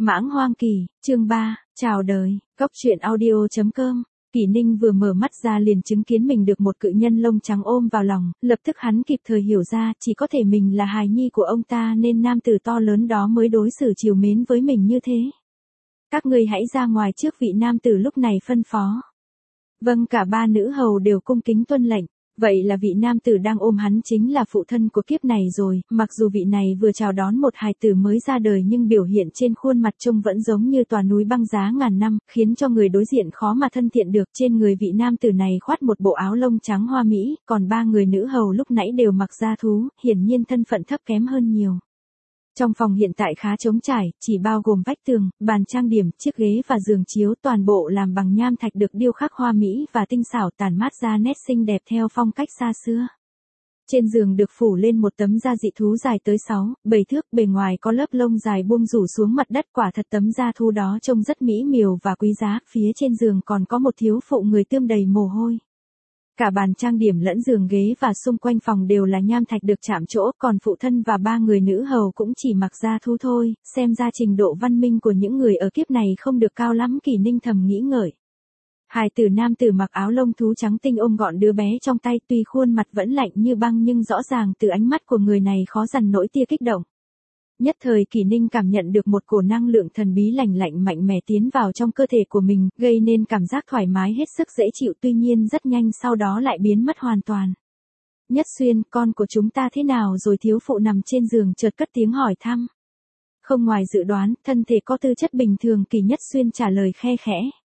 Mãng Hoang Kỳ, chương 3, chào đời, Cốc truyện audio.com. Kỷ Ninh vừa mở mắt ra liền chứng kiến mình được một cự nhân lông trắng ôm vào lòng, lập tức hắn kịp thời hiểu ra chỉ có thể mình là hài nhi của ông ta nên nam tử to lớn đó mới đối xử trìu mến với mình như thế. Các ngươi hãy ra ngoài trước, vị nam tử lúc này phân phó. Vâng, cả ba nữ hầu đều cung kính tuân lệnh. Vậy là vị nam tử đang ôm hắn chính là phụ thân của kiếp này rồi, mặc dù vị này vừa chào đón một hài tử mới ra đời nhưng biểu hiện trên khuôn mặt trông vẫn giống như tòa núi băng giá ngàn năm, khiến cho người đối diện khó mà thân thiện được. Trên người vị nam tử này khoác một bộ áo lông trắng hoa mỹ, còn ba người nữ hầu lúc nãy đều mặc da thú, hiển nhiên thân phận thấp kém hơn nhiều. Trong phòng hiện tại khá trống trải, chỉ bao gồm vách tường, bàn trang điểm, chiếc ghế và giường chiếu, toàn bộ làm bằng nham thạch được điêu khắc hoa mỹ và tinh xảo, tản mát ra nét xinh đẹp theo phong cách xa xưa. Trên giường được phủ lên một tấm da dị thú dài tới 6-7 thước, bề ngoài có lớp lông dài buông rủ xuống mặt đất, quả thật tấm da thú đó trông rất mỹ miều và quý giá. Phía trên giường còn có một thiếu phụ người tươm đầy mồ hôi. Cả bàn trang điểm lẫn giường ghế và xung quanh phòng đều là nham thạch được chạm trổ, còn phụ thân và ba người nữ hầu cũng chỉ mặc da thú thôi, xem ra trình độ văn minh của những người ở kiếp này không được cao lắm. Kỷ Ninh thầm nghĩ ngợi. Hài tử nam tử mặc áo lông thú trắng tinh ôm gọn đứa bé trong tay, tuy khuôn mặt vẫn lạnh như băng nhưng rõ ràng từ ánh mắt của người này khó dằn nỗi tia kích động. Nhất thời Kỷ Ninh cảm nhận được một cổ năng lượng thần bí lạnh lạnh mạnh mẽ tiến vào trong cơ thể của mình, gây nên cảm giác thoải mái hết sức dễ chịu, tuy nhiên rất nhanh sau đó lại biến mất hoàn toàn. Nhất Xuyên, con của chúng ta thế nào rồi? Thiếu phụ nằm trên giường chợt cất tiếng hỏi thăm. Không ngoài dự đoán, thân thể có tư chất bình thường, Kỳ Nhất Xuyên trả lời khe khẽ.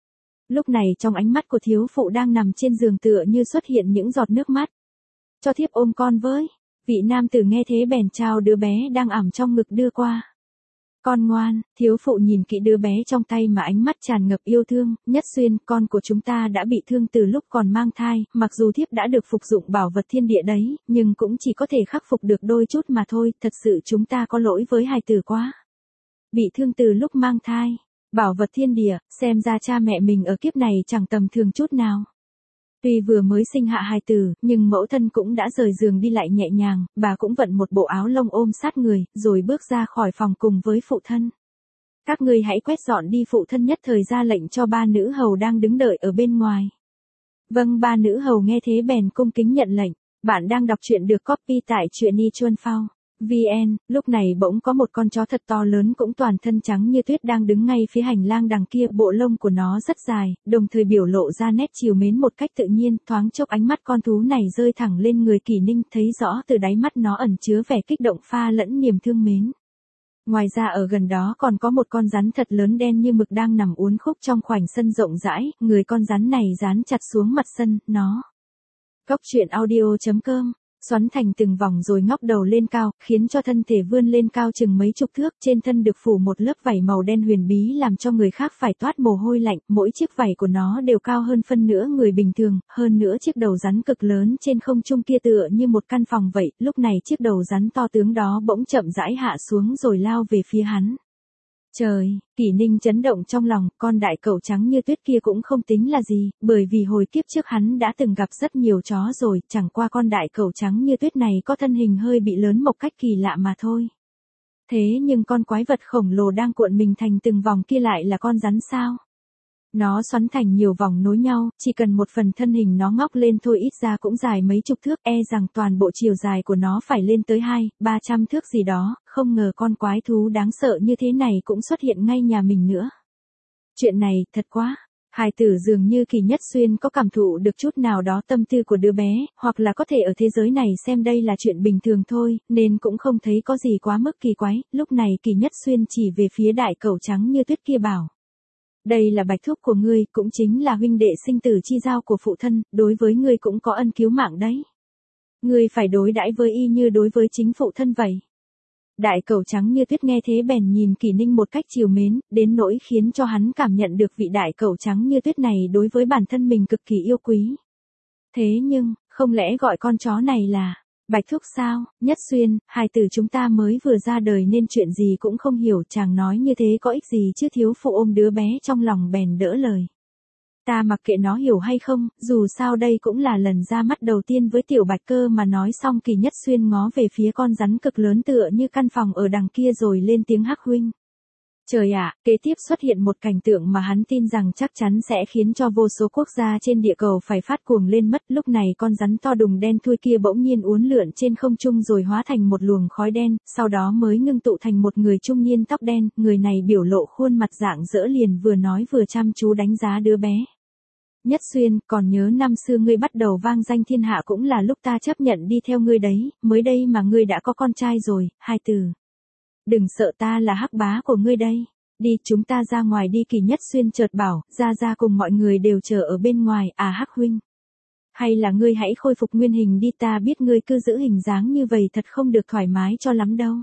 Lúc này trong ánh mắt của thiếu phụ đang nằm trên giường tựa như xuất hiện những giọt nước mắt. Cho thiếp ôm con với. Vị nam tử nghe thế bèn trao đứa bé đang ẵm trong ngực đưa qua. Con ngoan, thiếu phụ nhìn kỹ đứa bé trong tay mà ánh mắt tràn ngập yêu thương. Nhất Xuyên, con của chúng ta đã bị thương từ lúc còn mang thai, mặc dù thiếp đã được phục dụng bảo vật thiên địa đấy, nhưng cũng chỉ có thể khắc phục được đôi chút mà thôi, thật sự chúng ta có lỗi với hài tử quá. Bị thương từ lúc mang thai, bảo vật thiên địa, xem ra cha mẹ mình ở kiếp này chẳng tầm thường chút nào. Tuy vừa mới sinh hạ hài tử, nhưng mẫu thân cũng đã rời giường đi lại nhẹ nhàng, bà cũng vận một bộ áo lông ôm sát người, rồi bước ra khỏi phòng cùng với phụ thân. Các ngươi hãy quét dọn đi, phụ thân nhất thời ra lệnh cho ba nữ hầu đang đứng đợi ở bên ngoài. Vâng, ba nữ hầu nghe thế bèn cung kính nhận lệnh. Bạn đang đọc truyện được copy tại truyện.ichuanphao VN. Lúc này bỗng có một con chó thật to lớn cũng toàn thân trắng như tuyết đang đứng ngay phía hành lang đằng kia, bộ lông của nó rất dài, đồng thời biểu lộ ra nét trìu mến một cách tự nhiên. Thoáng chốc ánh mắt con thú này rơi thẳng lên người Kỷ Ninh, thấy rõ từ đáy mắt nó ẩn chứa vẻ kích động pha lẫn niềm thương mến. Ngoài ra ở gần đó còn có một con rắn thật lớn đen như mực đang nằm uốn khúc trong khoảnh sân rộng rãi, người con rắn này dán chặt xuống mặt sân, nó. Cốc truyện audio.com. Xoắn thành từng vòng rồi ngóc đầu lên cao, khiến cho thân thể vươn lên cao chừng mấy chục thước, trên thân được phủ một lớp vảy màu đen huyền bí làm cho người khác phải toát mồ hôi lạnh, mỗi chiếc vảy của nó đều cao hơn phân nửa người bình thường, hơn nữa chiếc đầu rắn cực lớn trên không trung kia tựa như một căn phòng vậy. Lúc này chiếc đầu rắn to tướng đó bỗng chậm rãi hạ xuống rồi lao về phía hắn. Trời, Kỷ Ninh chấn động trong lòng, con đại cẩu trắng như tuyết kia cũng không tính là gì, bởi vì hồi kiếp trước hắn đã từng gặp rất nhiều chó rồi, chẳng qua con đại cẩu trắng như tuyết này có thân hình hơi bị lớn một cách kỳ lạ mà thôi. Thế nhưng con quái vật khổng lồ đang cuộn mình thành từng vòng kia lại là con rắn sao? Nó xoắn thành nhiều vòng nối nhau, chỉ cần một phần thân hình nó ngóc lên thôi ít ra cũng dài mấy chục thước, e rằng toàn bộ chiều dài của nó phải lên tới 200-300 thước gì đó, không ngờ con quái thú đáng sợ như thế này cũng xuất hiện ngay nhà mình nữa. Chuyện này, thật quá. Hài tử dường như Kỳ Nhất Xuyên có cảm thụ được chút nào đó tâm tư của đứa bé, hoặc là có thể ở thế giới này xem đây là chuyện bình thường thôi, nên cũng không thấy có gì quá mức kỳ quái. Lúc này Kỳ Nhất Xuyên chỉ về phía đại cẩu trắng như tuyết kia bảo. Đây là bạch thúc của ngươi, cũng chính là huynh đệ sinh tử chi giao của phụ thân, đối với ngươi cũng có ân cứu mạng đấy. Ngươi phải đối đãi với y như đối với chính phụ thân vậy. Đại cẩu trắng như tuyết nghe thế bèn nhìn Kỷ Ninh một cách trìu mến, đến nỗi khiến cho hắn cảm nhận được vị đại cẩu trắng như tuyết này đối với bản thân mình cực kỳ yêu quý. Thế nhưng, không lẽ gọi con chó này là Bạch thúc sao? Nhất Xuyên, hài tử chúng ta mới vừa ra đời nên chuyện gì cũng không hiểu, chàng nói như thế có ích gì chứ? Thiếu phụ ôm đứa bé trong lòng bèn đỡ lời. Ta mặc kệ nó hiểu hay không, dù sao đây cũng là lần ra mắt đầu tiên với tiểu Bạch cơ mà. Nói xong Kỳ Nhất Xuyên ngó về phía con rắn cực lớn tựa như căn phòng ở đằng kia rồi lên tiếng. Hắc huynh, Trời ạ, kế tiếp xuất hiện một cảnh tượng mà hắn tin rằng chắc chắn sẽ khiến cho vô số quốc gia trên địa cầu phải phát cuồng lên mất. Lúc này con rắn to đùng đen thui kia bỗng nhiên uốn lượn trên không trung rồi hóa thành một luồng khói đen, sau đó mới ngưng tụ thành một người trung niên tóc đen. Người này biểu lộ khuôn mặt rạng rỡ liền vừa nói vừa chăm chú đánh giá đứa bé. Nhất Xuyên, còn nhớ năm xưa ngươi bắt đầu vang danh thiên hạ cũng là lúc ta chấp nhận đi theo ngươi đấy, mới đây mà ngươi đã có con trai rồi. Hai từ. Đừng sợ, ta là Hắc bá của ngươi đây. Đi, chúng ta ra ngoài đi. Kỳ Nhất Xuyên chợt bảo, ra cùng mọi người đều chờ ở bên ngoài. À Hắc huynh, hay là ngươi hãy khôi phục nguyên hình đi, ta biết ngươi cứ giữ hình dáng như vậy thật không được thoải mái cho lắm đâu.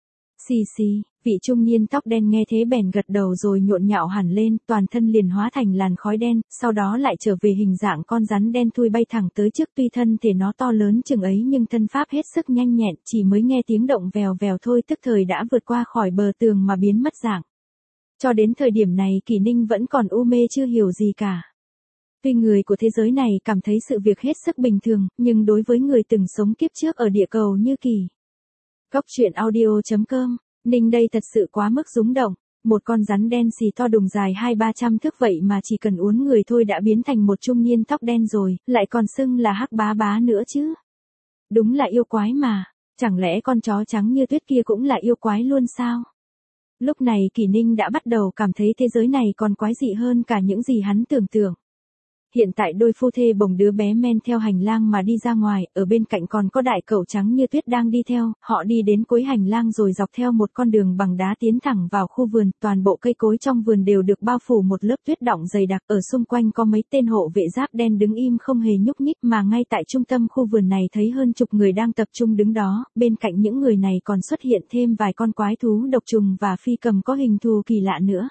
Xì xì, vị trung niên tóc đen nghe thế bèn gật đầu rồi nhộn nhạo hẳn lên, toàn thân liền hóa thành làn khói đen, sau đó lại trở về hình dạng con rắn đen thui bay thẳng tới trước. Tuy thân thể nó to lớn chừng ấy nhưng thân pháp hết sức nhanh nhẹn, chỉ mới nghe tiếng động vèo vèo thôi tức thời đã vượt qua khỏi bờ tường mà biến mất dạng. Cho đến thời điểm này Kỷ Ninh vẫn còn u mê chưa hiểu gì cả. Tuy người của thế giới này cảm thấy sự việc hết sức bình thường, nhưng đối với người từng sống kiếp trước ở địa cầu như Kỳ. Góc truyện audio.com, Ninh đây thật sự quá mức rúng động. Một con rắn đen xì to đùng dài 200-300 thước vậy mà chỉ cần uốn người thôi đã biến thành một trung niên tóc đen rồi, lại còn xưng là Hắc bá nữa chứ. Đúng là yêu quái mà, chẳng lẽ con chó trắng như tuyết kia cũng là yêu quái luôn sao? Lúc này Kỷ Ninh đã bắt đầu cảm thấy thế giới này còn quái dị hơn cả những gì hắn tưởng tượng. Hiện tại đôi phu thê bồng đứa bé men theo hành lang mà đi ra ngoài, ở bên cạnh còn có đại cẩu trắng như tuyết đang đi theo, họ đi đến cuối hành lang rồi dọc theo một con đường bằng đá tiến thẳng vào khu vườn, toàn bộ cây cối trong vườn đều được bao phủ một lớp tuyết đọng dày đặc, ở xung quanh có mấy tên hộ vệ giáp đen đứng im không hề nhúc nhích mà ngay tại trung tâm khu vườn này thấy hơn chục người đang tập trung đứng đó, bên cạnh những người này còn xuất hiện thêm vài con quái thú độc trùng và phi cầm có hình thù kỳ lạ nữa.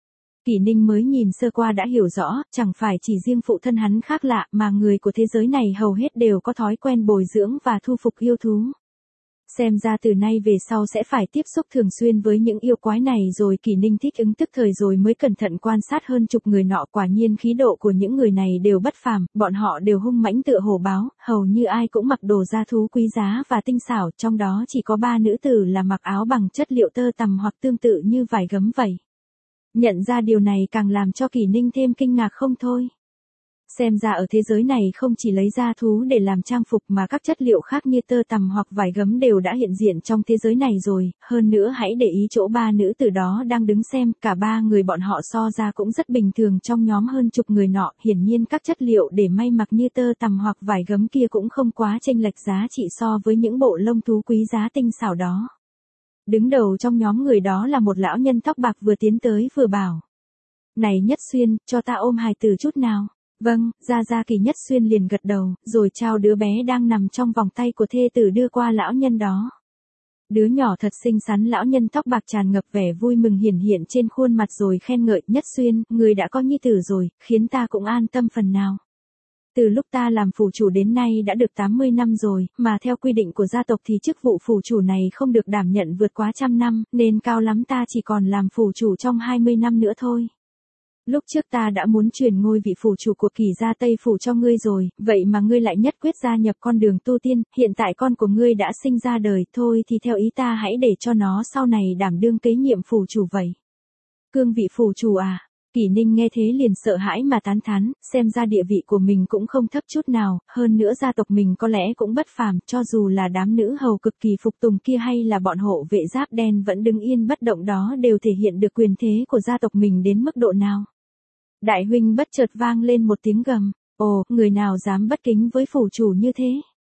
Kỷ Ninh mới nhìn sơ qua đã hiểu rõ, chẳng phải chỉ riêng phụ thân hắn khác lạ mà người của thế giới này hầu hết đều có thói quen bồi dưỡng và thu phục yêu thú. Xem ra từ nay về sau sẽ phải tiếp xúc thường xuyên với những yêu quái này rồi. Kỷ Ninh thích ứng tức thời rồi mới cẩn thận quan sát hơn chục người nọ, quả nhiên khí độ của những người này đều bất phàm, bọn họ đều hung mãnh tựa hổ báo, hầu như ai cũng mặc đồ da thú quý giá và tinh xảo, trong đó chỉ có 3 nữ tử là mặc áo bằng chất liệu tơ tằm hoặc tương tự như vải gấm vậy. Nhận ra điều này càng làm cho Kỷ Ninh thêm kinh ngạc không thôi. Xem ra ở thế giới này không chỉ lấy da thú để làm trang phục mà các chất liệu khác như tơ tằm hoặc vải gấm đều đã hiện diện trong thế giới này rồi, hơn nữa hãy để ý chỗ 3 nữ tử đó đang đứng xem, cả 3 người bọn họ so ra cũng rất bình thường trong nhóm hơn chục người nọ, hiển nhiên các chất liệu để may mặc như tơ tằm hoặc vải gấm kia cũng không quá chênh lệch giá trị so với những bộ lông thú quý giá tinh xảo đó. Đứng đầu trong nhóm người đó là một lão nhân tóc bạc vừa tiến tới vừa bảo. Này Nhất Xuyên, cho ta ôm hài tử chút nào. Vâng, ra Kỳ Nhất Xuyên liền gật đầu, rồi trao đứa bé đang nằm trong vòng tay của thê tử đưa qua lão nhân đó. Đứa nhỏ thật xinh xắn, lão nhân tóc bạc tràn ngập vẻ vui mừng hiển hiện trên khuôn mặt rồi khen ngợi. Nhất Xuyên, người đã có nhi tử rồi, khiến ta cũng an tâm phần nào. Từ lúc ta làm phủ chủ đến nay đã được 80 năm rồi, mà theo quy định của gia tộc thì chức vụ phủ chủ này không được đảm nhận vượt quá 100 năm, nên cao lắm ta chỉ còn làm phủ chủ trong 20 năm nữa thôi. Lúc trước ta đã muốn truyền ngôi vị phủ chủ của Kỳ gia Tây phủ cho ngươi rồi, vậy mà ngươi lại nhất quyết gia nhập con đường tu tiên, hiện tại con của ngươi đã sinh ra đời, thôi thì theo ý ta hãy để cho nó sau này đảm đương kế nhiệm phủ chủ vậy. Cương vị phủ chủ à? Kỷ Ninh nghe thế liền sợ hãi mà tán thán, xem ra địa vị của mình cũng không thấp chút nào, hơn nữa gia tộc mình có lẽ cũng bất phàm, cho dù là đám nữ hầu cực kỳ phục tùng kia hay là bọn hộ vệ giáp đen vẫn đứng yên bất động đó đều thể hiện được quyền thế của gia tộc mình đến mức độ nào. Đại huynh bất chợt vang lên một tiếng gầm, ồ, người nào dám bất kính với phủ chủ như thế?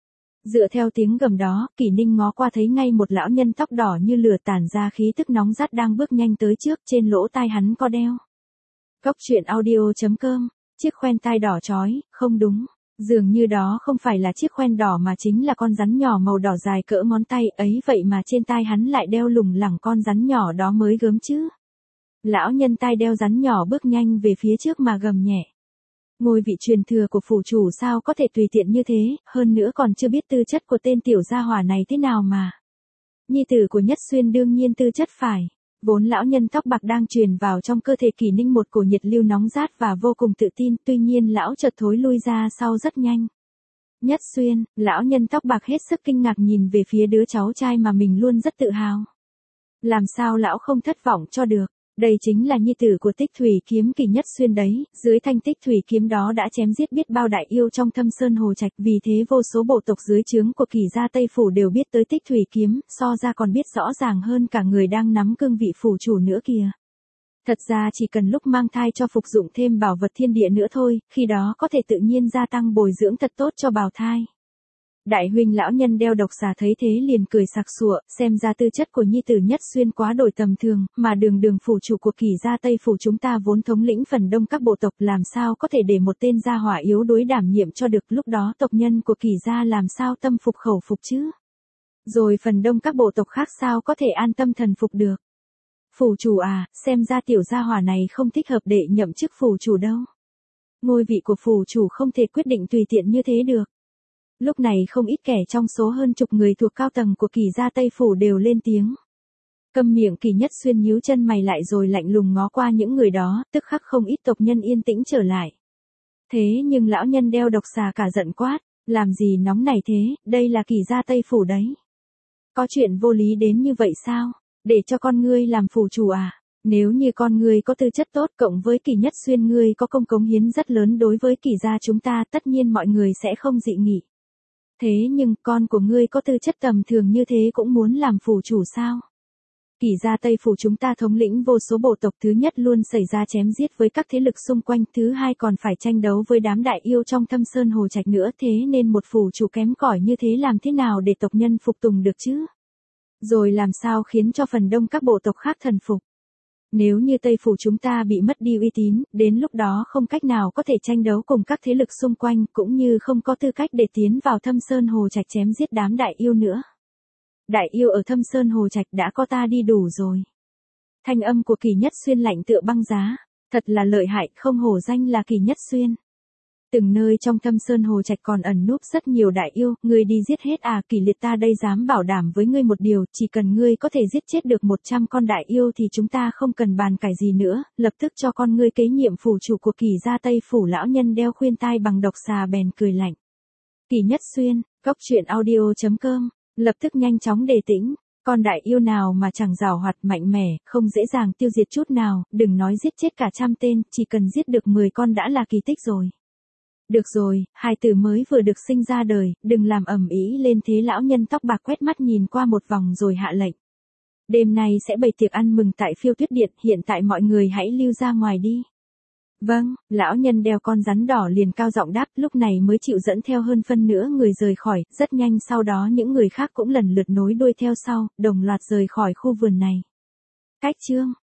Dựa theo tiếng gầm đó, Kỷ Ninh ngó qua thấy ngay một lão nhân tóc đỏ như lửa tản ra khí tức nóng rát đang bước nhanh tới trước, trên lỗ tai hắn có đeo. Góc truyện audio.com, chiếc khoen tai đỏ chói, không đúng, dường như đó không phải là chiếc khoen đỏ mà chính là con rắn nhỏ màu đỏ dài cỡ ngón tay ấy, vậy mà trên tai hắn lại đeo lủng lẳng con rắn nhỏ đó mới gớm chứ. Lão nhân tai đeo rắn nhỏ bước nhanh về phía trước mà gầm nhẹ. Ngôi vị truyền thừa của phủ chủ sao có thể tùy tiện như thế, hơn nữa còn chưa biết tư chất của tên tiểu gia hỏa này thế nào mà. Nhi tử của Nhất Xuyên đương nhiên tư chất phải. Vốn lão nhân tóc bạc đang truyền vào trong cơ thể Kỷ Ninh một cổ nhiệt lưu nóng rát và vô cùng tự tin, tuy nhiên lão chợt thối lui ra sau rất nhanh. Nhất Xuyên, lão nhân tóc bạc hết sức kinh ngạc nhìn về phía đứa cháu trai mà mình luôn rất tự hào. Làm sao lão không thất vọng cho được, Đây chính là nhi tử của Tích Thủy Kiếm Kỳ Nhất Xuyên đấy, dưới thanh Tích Thủy Kiếm đó đã chém giết biết bao đại yêu trong Thâm Sơn Hồ Trạch, vì thế vô số bộ tộc dưới trướng của Kỳ gia Tây Phủ đều biết tới Tích Thủy Kiếm, so ra còn biết rõ ràng hơn cả người đang nắm cương vị phủ chủ nữa kìa. Thật ra chỉ cần lúc mang thai cho phục dụng thêm bảo vật thiên địa nữa thôi, khi đó có thể tự nhiên gia tăng bồi dưỡng thật tốt cho bào thai. Đại huynh lão nhân đeo độc xà thấy thế liền cười sặc sụa, xem ra tư chất của nhi tử Nhất Xuyên quá đổi tầm thường, mà đường phủ chủ của Kỳ gia Tây Phủ chúng ta vốn thống lĩnh phần đông các bộ tộc, làm sao có thể để một tên gia hỏa yếu đuối đảm nhiệm cho được, lúc đó tộc nhân của Kỳ gia làm sao tâm phục khẩu phục chứ? Rồi phần đông các bộ tộc khác sao có thể an tâm thần phục được? Phủ chủ à, xem ra tiểu gia hỏa này không thích hợp để nhậm chức phủ chủ đâu. Ngôi vị của phủ chủ không thể quyết định tùy tiện như thế được. Lúc này không ít kẻ trong số hơn chục người thuộc cao tầng của Kỳ gia Tây Phủ đều lên tiếng. Câm miệng. Kỳ Nhất Xuyên nhíu chân mày lại rồi lạnh lùng ngó qua những người đó, tức khắc không ít tộc nhân yên tĩnh trở lại. Thế nhưng lão nhân đeo độc xà cả giận quát, làm gì nóng này thế, đây là Kỳ gia Tây Phủ đấy. Có chuyện vô lý đến như vậy sao, để cho con ngươi làm phủ chủ à? Nếu như con ngươi có tư chất tốt cộng với Kỳ Nhất Xuyên ngươi có công cống hiến rất lớn đối với Kỳ gia chúng ta, tất nhiên mọi người sẽ không dị nghị. Thế nhưng con của ngươi có tư chất tầm thường như thế cũng muốn làm phủ chủ sao? Kỳ gia Tây Phủ chúng ta thống lĩnh vô số bộ tộc, thứ nhất luôn xảy ra chém giết với các thế lực xung quanh, thứ hai còn phải tranh đấu với đám đại yêu trong Thâm Sơn Hồ Trạch nữa, thế nên một phủ chủ kém cỏi như thế làm thế nào để tộc nhân phục tùng được chứ? Rồi làm sao khiến cho phần đông các bộ tộc khác thần phục? Nếu như Tây Phủ chúng ta bị mất đi uy tín, đến lúc đó không cách nào có thể tranh đấu cùng các thế lực xung quanh, cũng như không có tư cách để tiến vào Thâm Sơn Hồ Trạch chém giết đám đại yêu nữa. Đại yêu ở Thâm Sơn Hồ Trạch đã có ta đi đủ rồi. Thanh âm của Kỳ Nhất Xuyên lạnh tựa băng giá, thật là lợi hại, không hổ danh là Kỳ Nhất Xuyên. Từng nơi trong Thâm Sơn Hồ Trạch còn ẩn núp rất nhiều đại yêu, ngươi đi giết hết à? Kỳ liệt ta đây dám bảo đảm với ngươi một điều, chỉ cần ngươi có thể giết chết được 100 con đại yêu thì chúng ta không cần bàn cãi gì nữa, lập tức cho con ngươi kế nhiệm phủ chủ của Kỳ gia Tây Phủ. Lão nhân đeo khuyên tai bằng độc xà bèn cười lạnh. Kỳ Nhất Xuyên, goctruyện.audio.com, lập tức nhanh chóng đề tĩnh. Con đại yêu nào mà chẳng giàu hoạt mạnh mẽ, không dễ dàng tiêu diệt chút nào, đừng nói giết chết cả 100 tên, chỉ cần giết được 10 con đã là kỳ tích rồi. Được rồi, hài tử mới vừa được sinh ra đời, đừng làm ầm ĩ lên thế. Lão nhân tóc bạc quét mắt nhìn qua một vòng rồi hạ lệnh. Đêm nay sẽ bày tiệc ăn mừng tại Phiêu Tuyết Điện, hiện tại mọi người hãy lưu ra ngoài đi. Vâng, lão nhân đeo con rắn đỏ liền cao giọng đáp, lúc này mới chịu dẫn theo hơn phân nửa người rời khỏi, rất nhanh sau đó những người khác cũng lần lượt nối đuôi theo sau, đồng loạt rời khỏi khu vườn này. Cách chương